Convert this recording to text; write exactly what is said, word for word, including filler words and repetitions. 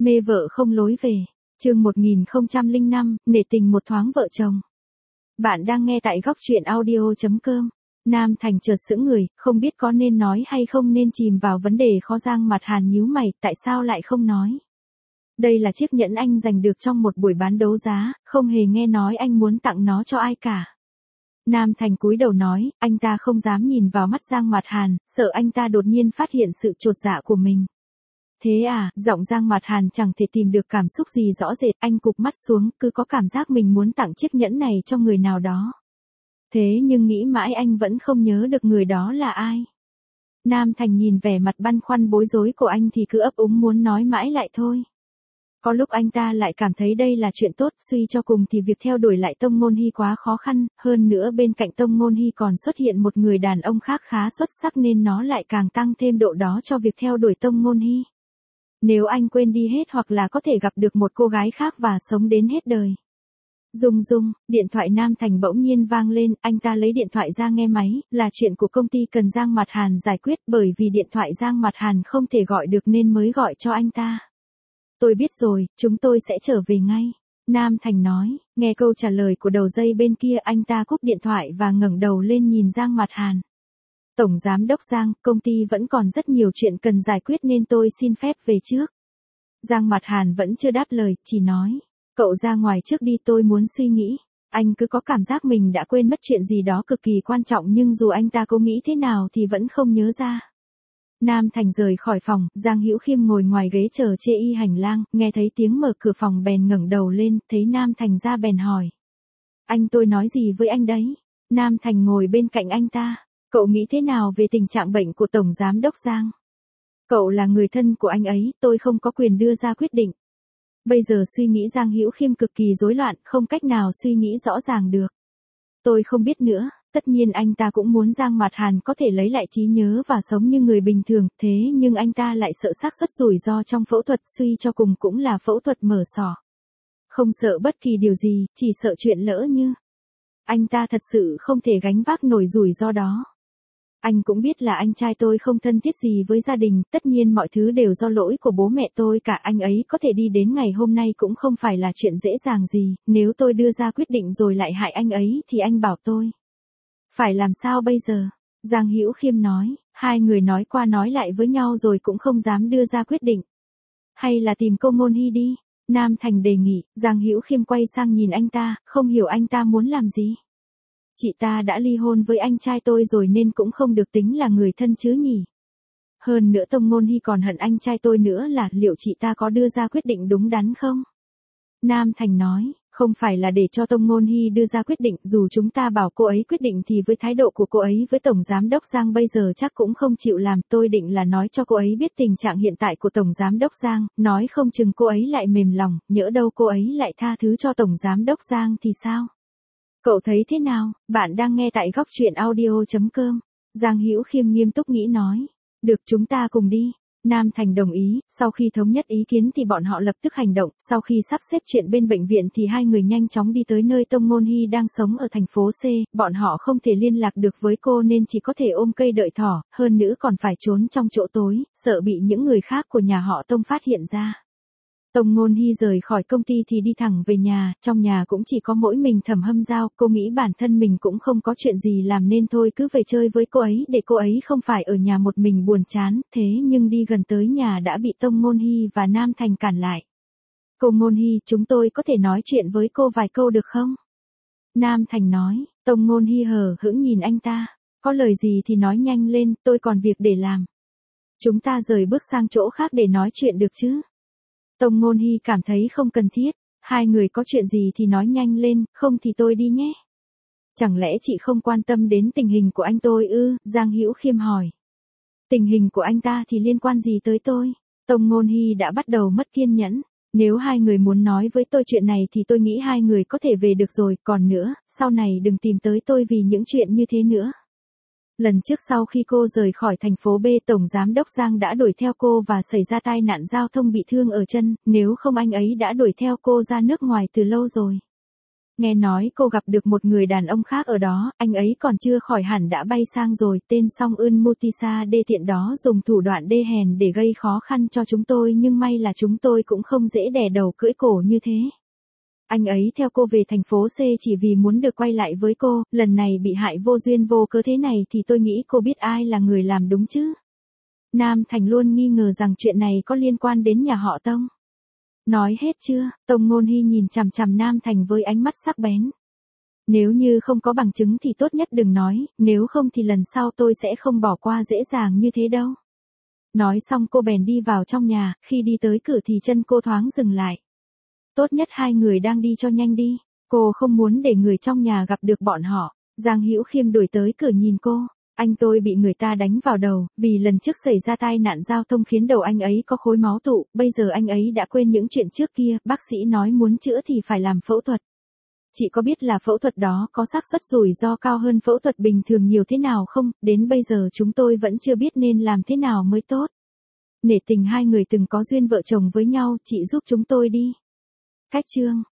Mê vợ không lối về. Chương một nghìn không trăm lẻ năm, nể tình một thoáng vợ chồng. Bạn đang nghe tại góc truyện audio chấm com. Nam Thành chợt sững người, không biết có nên nói hay không nên chìm vào vấn đề khó. Giang Mặt Hàn nhíu mày, tại sao lại không nói? Đây là chiếc nhẫn anh giành được trong một buổi bán đấu giá, không hề nghe nói anh muốn tặng nó cho ai cả. Nam Thành cúi đầu nói, anh ta không dám nhìn vào mắt Giang Mặt Hàn, sợ anh ta đột nhiên phát hiện sự chột dạ của mình. Thế à, giọng Giang Mặt Hàn chẳng thể tìm được cảm xúc gì rõ rệt, anh cụp mắt xuống, cứ có cảm giác mình muốn tặng chiếc nhẫn này cho người nào đó. Thế nhưng nghĩ mãi anh vẫn không nhớ được người đó là ai. Nam Thành nhìn vẻ mặt băn khoăn bối rối của anh thì cứ ấp úng muốn nói mãi lại thôi. Có lúc anh ta lại cảm thấy đây là chuyện tốt, suy cho cùng thì việc theo đuổi lại Tông Ngôn Hy quá khó khăn, hơn nữa bên cạnh Tông Ngôn Hy còn xuất hiện một người đàn ông khác khá xuất sắc nên nó lại càng tăng thêm độ đó cho việc theo đuổi Tông Ngôn Hy. Nếu anh quên đi hết hoặc là có thể gặp được một cô gái khác và sống đến hết đời. Dung dung, điện thoại Nam Thành bỗng nhiên vang lên, anh ta lấy điện thoại ra nghe máy, là chuyện của công ty cần Giang Mặt Hàn giải quyết bởi vì điện thoại Giang Mặt Hàn không thể gọi được nên mới gọi cho anh ta. Tôi biết rồi, chúng tôi sẽ trở về ngay. Nam Thành nói, nghe câu trả lời của đầu dây bên kia anh ta cúp điện thoại và ngẩng đầu lên nhìn Giang Mặt Hàn. Tổng Giám đốc Giang, công ty vẫn còn rất nhiều chuyện cần giải quyết nên tôi xin phép về trước. Giang Mặt Hàn vẫn chưa đáp lời, chỉ nói, cậu ra ngoài trước đi tôi muốn suy nghĩ. Anh cứ có cảm giác mình đã quên mất chuyện gì đó cực kỳ quan trọng nhưng dù anh ta cố nghĩ thế nào thì vẫn không nhớ ra. Nam Thành rời khỏi phòng, Giang Hữu Khiêm ngồi ngoài ghế chờ chê y hành lang, nghe thấy tiếng mở cửa phòng bèn ngẩng đầu lên, thấy Nam Thành ra bèn hỏi. Anh tôi nói gì với anh đấy? Nam Thành ngồi bên cạnh anh ta. Cậu nghĩ thế nào về tình trạng bệnh của Tổng Giám đốc Giang? Cậu là người thân của anh ấy, tôi không có quyền đưa ra quyết định. Bây giờ suy nghĩ Giang Hữu Khiêm cực kỳ rối loạn, không cách nào suy nghĩ rõ ràng được. Tôi không biết nữa, tất nhiên anh ta cũng muốn Giang Mặt Hàn có thể lấy lại trí nhớ và sống như người bình thường, thế nhưng anh ta lại sợ xác suất rủi ro trong phẫu thuật, suy cho cùng cũng là phẫu thuật mở sọ. Không sợ bất kỳ điều gì, chỉ sợ chuyện lỡ như. Anh ta thật sự không thể gánh vác nổi rủi ro đó. Anh cũng biết là anh trai tôi không thân thiết gì với gia đình, tất nhiên mọi thứ đều do lỗi của bố mẹ tôi cả, anh ấy có thể đi đến ngày hôm nay cũng không phải là chuyện dễ dàng gì, nếu tôi đưa ra quyết định rồi lại hại anh ấy thì anh bảo tôi. Phải làm sao bây giờ? Giang Hữu Khiêm nói, hai người nói qua nói lại với nhau rồi cũng không dám đưa ra quyết định. Hay là tìm cô Ngôn Hy đi? Nam Thành đề nghị, Giang Hữu Khiêm quay sang nhìn anh ta, không hiểu anh ta muốn làm gì. Chị ta đã ly hôn với anh trai tôi rồi nên cũng không được tính là người thân chứ nhỉ. Hơn nữa Tông Ngôn Hy còn hận anh trai tôi nữa là liệu chị ta có đưa ra quyết định đúng đắn không? Nam Thành nói, không phải là để cho Tông Ngôn Hy đưa ra quyết định, dù chúng ta bảo cô ấy quyết định thì với thái độ của cô ấy với Tổng Giám đốc Giang bây giờ chắc cũng không chịu làm, tôi định là nói cho cô ấy biết tình trạng hiện tại của Tổng Giám đốc Giang, nói không chừng cô ấy lại mềm lòng, nhỡ đâu cô ấy lại tha thứ cho Tổng Giám đốc Giang thì sao? Cậu thấy thế nào? Bạn đang nghe tại góc truyện audio chấm com. Giang Hữu Khiêm nghiêm túc nghĩ nói. Được, chúng ta cùng đi. Nam Thành đồng ý, sau khi thống nhất ý kiến thì bọn họ lập tức hành động, sau khi sắp xếp chuyện bên bệnh viện thì hai người nhanh chóng đi tới nơi Tông Ngôn Hy đang sống ở thành phố C, bọn họ không thể liên lạc được với cô nên chỉ có thể ôm cây đợi thỏ, hơn nữa còn phải trốn trong chỗ tối, sợ bị những người khác của nhà họ Tông phát hiện ra. Tông Ngôn Hy rời khỏi công ty thì đi thẳng về nhà, trong nhà cũng chỉ có mỗi mình Thẩm Hâm Giao, cô nghĩ bản thân mình cũng không có chuyện gì làm nên thôi cứ về chơi với cô ấy để cô ấy không phải ở nhà một mình buồn chán, thế nhưng đi gần tới nhà đã bị Tông Ngôn Hy và Nam Thành cản lại. Cô Ngôn Hy, chúng tôi có thể nói chuyện với cô vài câu được không? Nam Thành nói, Tông Ngôn Hy hờ hững nhìn anh ta, có lời gì thì nói nhanh lên, tôi còn việc để làm. Chúng ta rời bước sang chỗ khác để nói chuyện được chứ? Tông Ngôn Hy cảm thấy không cần thiết, hai người có chuyện gì thì nói nhanh lên, không thì tôi đi nhé. Chẳng lẽ chị không quan tâm đến tình hình của anh tôi ư? Giang Hữu Khiêm hỏi. Tình hình của anh ta thì liên quan gì tới tôi? Tông Ngôn Hy đã bắt đầu mất kiên nhẫn. Nếu hai người muốn nói với tôi chuyện này thì tôi nghĩ hai người có thể về được rồi, còn nữa, sau này đừng tìm tới tôi vì những chuyện như thế nữa. Lần trước sau khi cô rời khỏi thành phố B, Tổng Giám đốc Giang đã đuổi theo cô và xảy ra tai nạn giao thông bị thương ở chân, nếu không anh ấy đã đuổi theo cô ra nước ngoài từ lâu rồi. Nghe nói cô gặp được một người đàn ông khác ở đó, anh ấy còn chưa khỏi hẳn đã bay sang rồi, tên Song Eun Mutisa đê tiện đó dùng thủ đoạn đê hèn để gây khó khăn cho chúng tôi nhưng may là chúng tôi cũng không dễ đè đầu cưỡi cổ như thế. Anh ấy theo cô về thành phố C chỉ vì muốn được quay lại với cô, lần này bị hại vô duyên vô cớ thế này thì tôi nghĩ cô biết ai là người làm đúng chứ. Nam Thành luôn nghi ngờ rằng chuyện này có liên quan đến nhà họ Tông. Nói hết chưa? Tông Ngôn Hy nhìn chằm chằm Nam Thành với ánh mắt sắc bén. Nếu như không có bằng chứng thì tốt nhất đừng nói, nếu không thì lần sau tôi sẽ không bỏ qua dễ dàng như thế đâu. Nói xong cô bèn đi vào trong nhà, khi đi tới cửa thì chân cô thoáng dừng lại. Tốt nhất hai người đang đi cho nhanh đi, cô không muốn để người trong nhà gặp được bọn họ. Giang Hữu Khiêm đuổi tới cửa nhìn cô. Anh tôi bị người ta đánh vào đầu, vì lần trước xảy ra tai nạn giao thông khiến đầu anh ấy có khối máu tụ, bây giờ anh ấy đã quên những chuyện trước kia, bác sĩ nói muốn chữa thì phải làm phẫu thuật. Chị có biết là phẫu thuật đó có xác suất rủi ro cao hơn phẫu thuật bình thường nhiều thế nào không? Đến bây giờ chúng tôi vẫn chưa biết nên làm thế nào mới tốt. Nể tình hai người từng có duyên vợ chồng với nhau, chị giúp chúng tôi đi. Cách chương